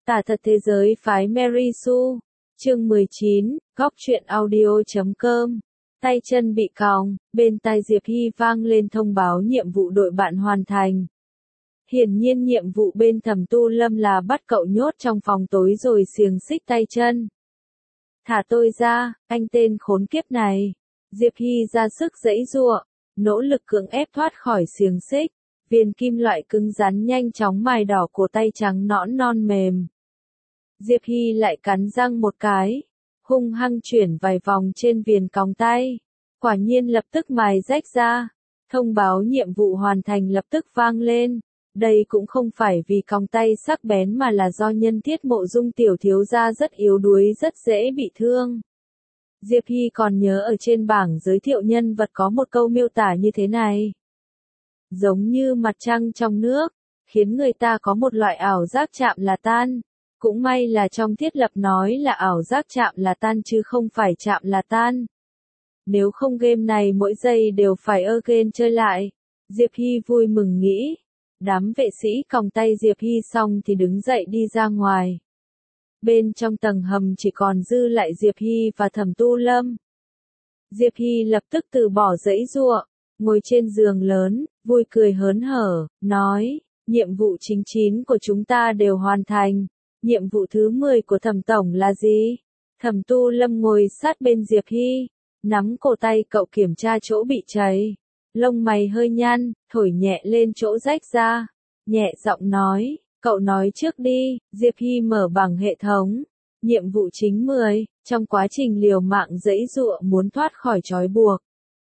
Tả thật thế giới phái Mary Sue. Chương 19, góc truyện audio.com. Tay chân bị còng, bên tai Diệp Hy vang lên thông báo nhiệm vụ đội bạn hoàn thành. Hiển nhiên nhiệm vụ bên Thẩm Tu Lâm là bắt cậu nhốt trong phòng tối rồi xiềng xích tay chân. Thả tôi ra, anh tên khốn kiếp này. Diệp Hy ra sức giãy giụa, nỗ lực cưỡng ép thoát khỏi xiềng xích. Viên kim loại cứng rắn nhanh chóng mài đỏ cổ tay trắng nõn non mềm. Diệp Hy lại cắn răng một cái, hung hăng chuyển vài vòng trên viền còng tay. Quả nhiên lập tức mài rách ra. Thông báo nhiệm vụ hoàn thành lập tức vang lên. Đây cũng không phải vì còng tay sắc bén mà là do nhân thiết Mộ Dung tiểu thiếu gia rất yếu đuối, rất dễ bị thương. Diệp Hy còn nhớ ở trên bảng giới thiệu nhân vật có một câu miêu tả như thế này. Giống như mặt trăng trong nước, khiến người ta có một loại ảo giác chạm là tan. Cũng may là trong thiết lập nói là ảo giác chạm là tan chứ không phải chạm là tan. Nếu không game này mỗi giây đều phải again chơi lại. Diệp Hy vui mừng nghĩ. Đám vệ sĩ còng tay Diệp Hy xong thì đứng dậy đi ra ngoài. Bên trong tầng hầm chỉ còn dư lại Diệp Hy và Thẩm Tu Lâm. Diệp Hy lập tức từ bỏ giãy giụa, ngồi trên giường lớn, vui cười hớn hở, nói, nhiệm vụ chính 9 của chúng ta đều hoàn thành. Nhiệm vụ thứ 10 của Thẩm Tổng là gì? Thẩm Tu Lâm ngồi sát bên Diệp Hy, nắm cổ tay cậu kiểm tra chỗ bị cháy. Lông mày hơi nhăn, thổi nhẹ lên chỗ rách ra. Nhẹ giọng nói, cậu nói trước đi. Diệp Hy mở bằng hệ thống. Nhiệm vụ chính 10, trong quá trình liều mạng giãy giụa muốn thoát khỏi trói buộc.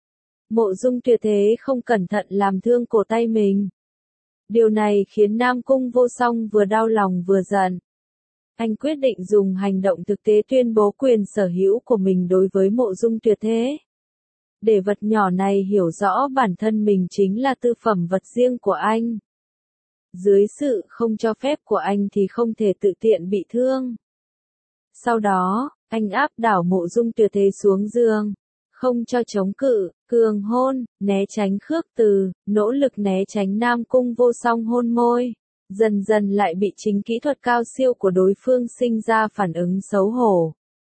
Mộ Dung tuyệt thế không cẩn thận làm thương cổ tay mình. Điều này khiến Nam Cung Vô Song vừa đau lòng vừa giận. Anh quyết định dùng hành động thực tế tuyên bố quyền sở hữu của mình đối với Mộ Dung tuyệt thế. Để vật nhỏ này hiểu rõ bản thân mình chính là tư phẩm vật riêng của anh. Dưới sự không cho phép của anh thì không thể tự tiện bị thương. Sau đó, anh áp đảo Mộ Dung tuyệt thế xuống giường. Không cho chống cự, cường hôn, né tránh khước từ, nỗ lực né tránh Nam Cung Vô Song hôn môi. Dần dần lại bị chính kỹ thuật cao siêu của đối phương sinh ra phản ứng xấu hổ.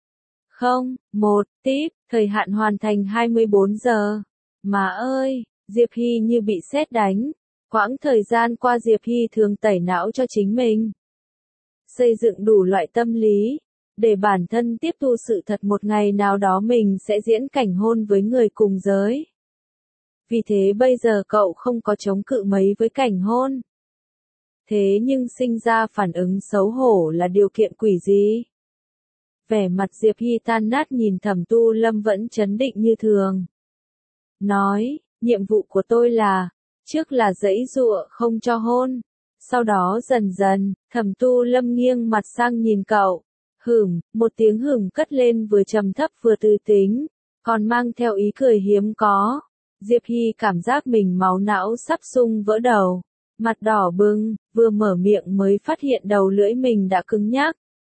1. Tiếp, thời hạn hoàn thành 24 giờ. Mà ơi, Diệp Hy như bị sét đánh. Quãng thời gian qua Diệp Hy thường tẩy não cho chính mình. Xây dựng đủ loại tâm lý. Để bản thân tiếp thu sự thật một ngày nào đó mình sẽ diễn cảnh hôn với người cùng giới. Vì thế bây giờ cậu không có chống cự mấy với cảnh hôn. Thế nhưng sinh ra phản ứng xấu hổ là điều kiện quỷ gì? Vẻ mặt Diệp Hy tan nát nhìn Thẩm Tu Lâm vẫn trấn định như thường. Nói, nhiệm vụ của tôi là, trước là giãy giụa không cho hôn. Sau đó dần dần, Thẩm Tu Lâm nghiêng mặt sang nhìn cậu. Một tiếng cất lên vừa trầm thấp vừa tư tính, còn mang theo ý cười hiếm có. Diệp Hy cảm giác mình máu não sắp sung vỡ đầu. Mặt đỏ bừng, vừa mở miệng mới phát hiện đầu lưỡi mình đã cứng nhắc.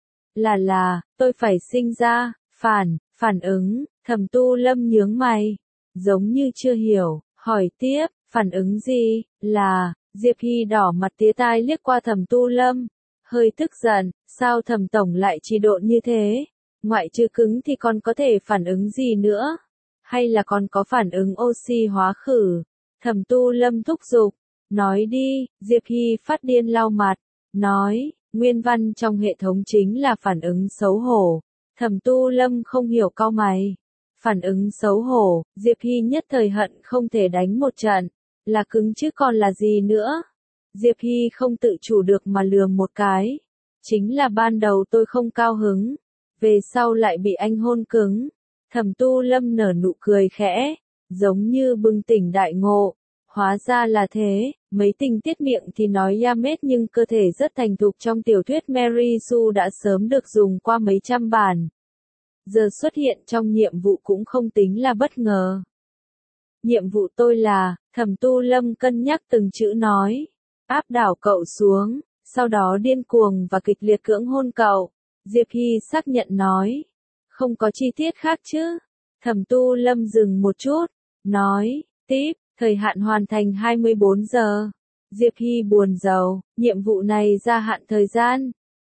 Tôi phải sinh ra, phản ứng. Thẩm Tu Lâm nhướng mày, giống như chưa hiểu, hỏi tiếp, phản ứng gì, Diệp Hy đỏ mặt tía tai liếc qua Thẩm Tu Lâm, hơi tức giận, sao Thẩm Tổng lại trì độn như thế, ngoại trừ cứng thì còn có thể phản ứng gì nữa, hay là còn có phản ứng oxy hóa khử. Thẩm Tu Lâm thúc giục, nói đi. Diệp Hy phát điên lau mặt, nói, nguyên văn trong hệ thống chính là phản ứng xấu hổ. Thẩm Tu Lâm không hiểu cau mày. Phản ứng xấu hổ, Diệp Hy nhất thời hận không thể đánh một trận, là cứng chứ còn là gì nữa. Diệp Hy không tự chủ được mà lườm một cái. Chính là ban đầu tôi không cao hứng, về sau lại bị anh hôn cứng. Thẩm Tu Lâm nở nụ cười khẽ, giống như bừng tỉnh đại ngộ. Hóa ra là thế, mấy tình tiết miệng thì nói yamet nhưng cơ thể rất thành thục trong tiểu thuyết Mary Sue đã sớm được dùng qua mấy trăm bản. Giờ xuất hiện trong nhiệm vụ cũng không tính là bất ngờ. Nhiệm vụ tôi là, Thẩm Tu Lâm cân nhắc từng chữ nói, áp đảo cậu xuống, sau đó điên cuồng và kịch liệt cưỡng hôn cậu. Diệp Hy xác nhận nói, không có chi tiết khác chứ. Thẩm Tu Lâm dừng một chút, nói, tiếp. Thời hạn hoàn thành 24 giờ. Diệp Hy buồn rầu, nhiệm vụ này gia hạn thời gian.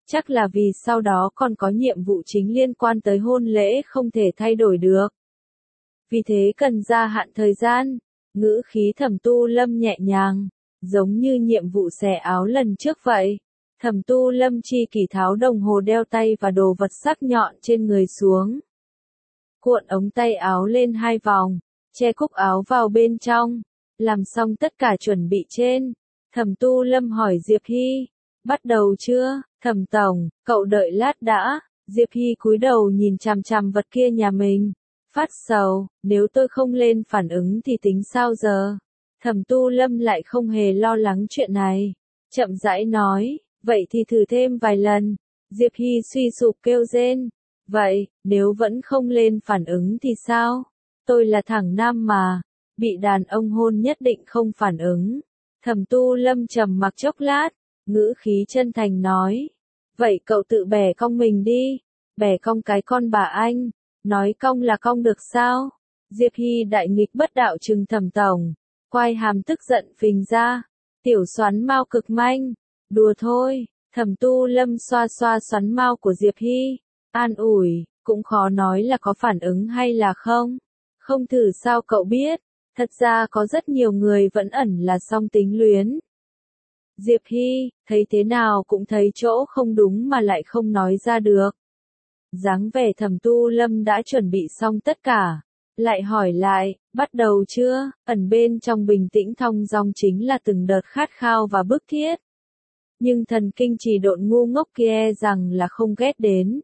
chắc là vì sau đó còn có nhiệm vụ chính liên quan tới hôn lễ không thể thay đổi được. Vì thế cần gia hạn thời gian, ngữ khí Thẩm Tu Lâm nhẹ nhàng, giống như nhiệm vụ xẻ áo lần trước vậy. Thẩm Tu Lâm chi kỷ tháo đồng hồ đeo tay và đồ vật sắc nhọn trên người xuống. Cuộn ống tay áo lên 2 vòng, che cúc áo vào bên trong, làm xong tất cả chuẩn bị trên. Thẩm Tu Lâm hỏi Diệp Hy, bắt đầu chưa, Thẩm Tổng, cậu đợi lát đã. Diệp Hy cúi đầu nhìn chằm chằm vật kia nhà mình, phát sầu, nếu tôi không lên phản ứng thì tính sao giờ? Thẩm Tu Lâm lại không hề lo lắng chuyện này, chậm rãi nói, vậy thì thử thêm vài lần. Diệp Hy suy sụp kêu rên, vậy, nếu vẫn không lên phản ứng thì sao? Tôi là thằng nam mà, bị đàn ông hôn nhất định không phản ứng. Thẩm Tu Lâm trầm mặc chốc lát, ngữ khí chân thành nói, vậy cậu tự bẻ cong mình đi, bẻ cong cái con bà anh, nói cong là cong được sao? Diệp Hy đại nghịch bất đạo trừng Thẩm Tổng, quai hàm tức giận phình ra, tiểu xoắn mao cực manh, đùa thôi. Thẩm Tu Lâm xoa xoa xoắn mao của Diệp Hy, an ủi, cũng khó nói là có phản ứng hay là không. Không thử sao cậu biết, thật ra có rất nhiều người vẫn ẩn là song tính luyến. Diệp Hy, thấy thế nào cũng thấy chỗ không đúng mà lại không nói ra được. Dáng vẻ Thẩm Tu Lâm đã chuẩn bị xong tất cả, lại hỏi lại, bắt đầu chưa? Ẩn bên trong bình tĩnh thong dong chính là từng đợt khát khao và bức thiết. Nhưng thần kinh trì độn ngu ngốc kia rằng là không ghét đến.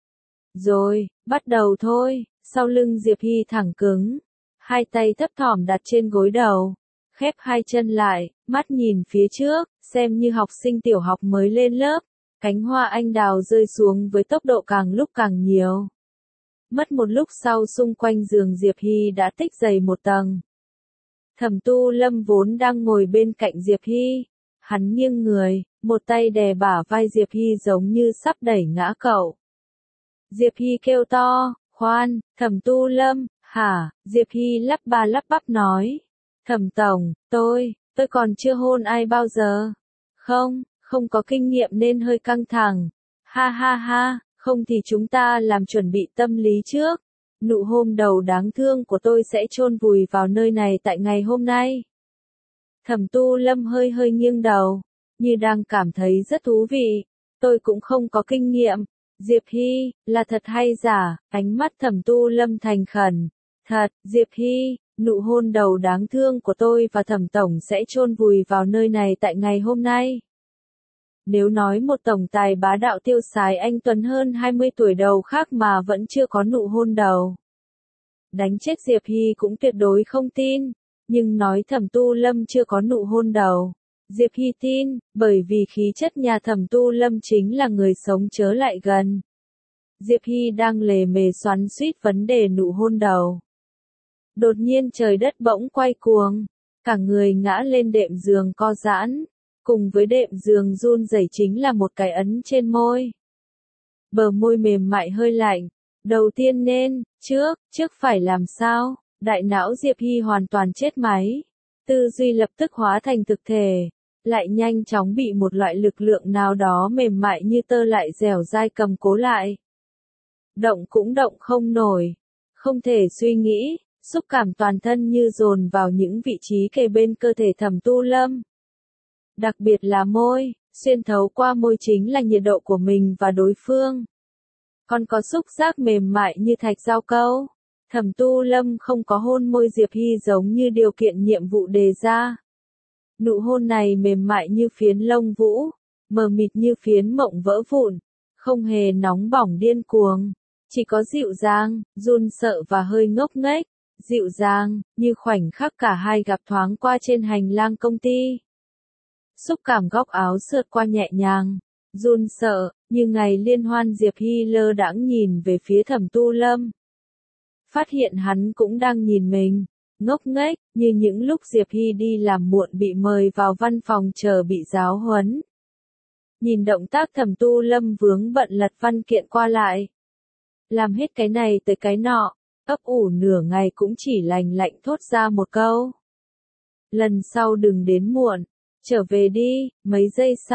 Rồi, bắt đầu thôi. Sau lưng Diệp Hy thẳng cứng, hai tay thấp thỏm đặt trên gối đầu, khép hai chân lại, mắt nhìn phía trước, xem như học sinh tiểu học mới lên lớp. Cánh hoa anh đào rơi xuống với tốc độ càng lúc càng nhiều. Mất một lúc sau xung quanh giường Diệp Hy đã tích dày một tầng. Thẩm Tu Lâm vốn đang ngồi bên cạnh Diệp Hy, hắn nghiêng người, một tay đè bả vai Diệp Hy giống như sắp đẩy ngã cậu. Diệp Hy kêu to, khoan, Thẩm Tu Lâm, hả? Diệp Hy lắp ba lắp bắp nói, Thẩm Tổng, tôi còn chưa hôn ai bao giờ. Không có kinh nghiệm nên hơi căng thẳng. Ha ha ha, không thì chúng ta làm chuẩn bị tâm lý trước. Nụ hôn đầu đáng thương của tôi sẽ chôn vùi vào nơi này tại ngày hôm nay. Thẩm Tu Lâm hơi hơi nghiêng đầu, như đang cảm thấy rất thú vị. Tôi cũng không có kinh nghiệm. Diệp Hy, là thật hay giả? Ánh mắt Thẩm Tu Lâm thành khẩn. Thật, Diệp Hy, nụ hôn đầu đáng thương của tôi và Thẩm Tổng sẽ chôn vùi vào nơi này tại ngày hôm nay. Nếu nói một tổng tài bá đạo tiêu sái anh tuấn hơn 20 tuổi đầu khác mà vẫn chưa có nụ hôn đầu, đánh chết Diệp Hy cũng tuyệt đối không tin. Nhưng nói Thẩm Tu Lâm chưa có nụ hôn đầu, Diệp Hy tin, bởi vì khí chất nhà Thẩm Tu Lâm chính là người sống chớ lại gần. Diệp Hy đang lề mề xoắn xuýt vấn đề nụ hôn đầu. Đột nhiên trời đất bỗng quay cuồng, cả người ngã lên đệm giường co giãn, cùng với đệm giường run rẩy chính là một cái ấn trên môi. Bờ môi mềm mại hơi lạnh, đầu tiên nên, trước phải làm sao? Đại não Diệp Hy hoàn toàn chết máy, tư duy lập tức hóa thành thực thể, lại nhanh chóng bị một loại lực lượng nào đó mềm mại như tơ lại dẻo dai cầm cố lại. Động cũng động không nổi, không thể suy nghĩ, xúc cảm toàn thân như dồn vào những vị trí kề bên cơ thể Thẩm Tu Lâm. Đặc biệt là môi, xuyên thấu qua môi chính là nhiệt độ của mình và đối phương. Còn có xúc giác mềm mại như thạch dao câu. Thẩm Tu Lâm không có hôn môi Diệp Hy giống như điều kiện nhiệm vụ đề ra. Nụ hôn này mềm mại như phiến lông vũ, mờ mịt như phiến mộng vỡ vụn, không hề nóng bỏng điên cuồng, chỉ có dịu dàng, run sợ và hơi ngốc nghếch. Dịu dàng, như khoảnh khắc cả hai gặp thoáng qua trên hành lang công ty. Xúc cảm góc áo sượt qua nhẹ nhàng, run sợ, như ngày liên hoan Diệp Hy lơ đãng nhìn về phía Thẩm Tu Lâm. Phát hiện hắn cũng đang nhìn mình, ngốc nghếch, như những lúc Diệp Hy đi làm muộn bị mời vào văn phòng chờ bị giáo huấn. Nhìn động tác Thẩm Tu Lâm vướng bận lật văn kiện qua lại. Làm hết cái này tới cái nọ, ấp ủ nửa ngày cũng chỉ lành lạnh thốt ra một câu. Lần sau đừng đến muộn, trở về đi. Mấy giây sau,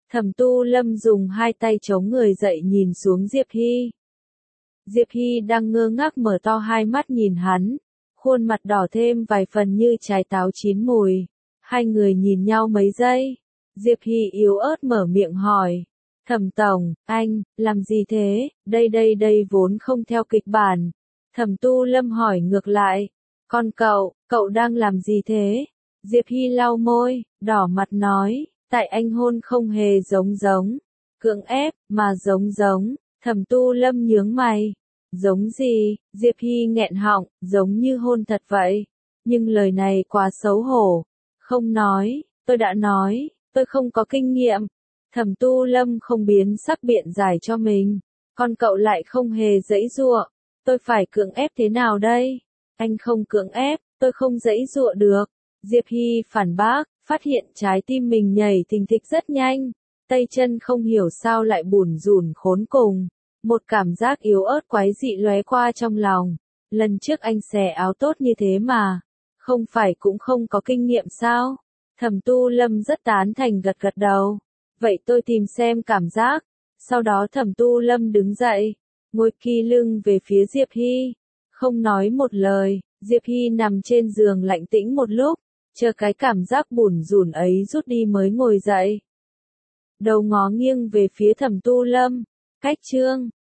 Thẩm Tu Lâm dùng hai tay chống người dậy nhìn xuống Diệp Hy. Diệp Hy đang ngơ ngác mở to hai mắt nhìn hắn, khuôn mặt đỏ thêm vài phần như trái táo chín mùi. Hai người nhìn nhau mấy giây, Diệp Hy yếu ớt mở miệng hỏi. Thẩm tổng, anh, làm gì thế, đây vốn không theo kịch bản. Thẩm Tu Lâm hỏi ngược lại, còn cậu đang làm gì thế? Diệp Hy lau môi, đỏ mặt nói, tại anh hôn không hề giống, cưỡng ép, mà giống. Thẩm Tu Lâm nhướng mày, giống gì? Diệp Hy nghẹn họng, giống như hôn thật vậy. Nhưng lời này quá xấu hổ. Không nói, tôi đã nói, tôi không có kinh nghiệm. Thẩm Tu Lâm không biến sắc biện giải cho mình. Còn cậu lại không hề giãy giụa. Tôi phải cưỡng ép thế nào đây? Anh không cưỡng ép, tôi không giãy giụa được. Diệp Hy phản bác, phát hiện trái tim mình nhảy thình thịch rất nhanh. Tay chân không hiểu sao lại bủn rủn khốn cùng. Một cảm giác yếu ớt quái dị lóe qua trong lòng. Lần trước anh xẻ áo tốt như thế mà. Không phải cũng không có kinh nghiệm sao? Thẩm Tu Lâm rất tán thành gật đầu. Vậy tôi tìm xem cảm giác. Sau đó Thẩm Tu Lâm đứng dậy, ngồi ki lưng về phía Diệp Hy. Không nói một lời, Diệp Hy nằm trên giường lạnh tĩnh một lúc, chờ cái cảm giác bủn rủn ấy rút đi mới ngồi dậy. Đầu ngó nghiêng về phía Thẩm Tu Lâm. Cách chương